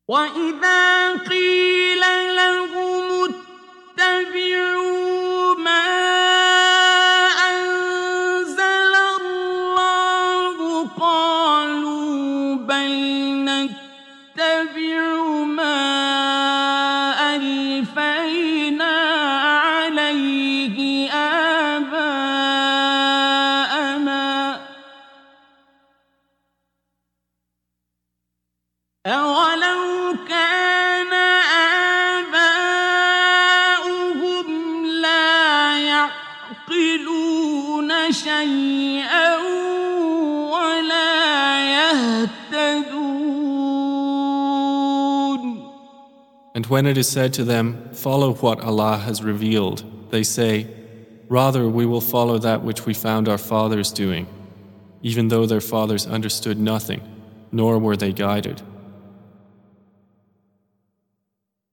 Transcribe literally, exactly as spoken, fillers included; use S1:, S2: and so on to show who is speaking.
S1: وَإِذَا قِيلَ لَهُمُ اتَّبِعُوا مَا أَنزَلَ اللَّهُ قَالُوا بَلْ نَتَّبِعُ مَا أَلْفَيْنَا عَلَيْهِ آبَاءَنَا ۚ أَوَلَوْ كَانَ آبَاؤُهُمْ لَا يَعْقِلُونَ شَيْئًا وَلَا يَهْتَدُونَ.
S2: And when it is said to them, "Follow what Allah has revealed," they say, "Rather we will follow that which we found our fathers doing," even though their fathers understood nothing, nor were they guided.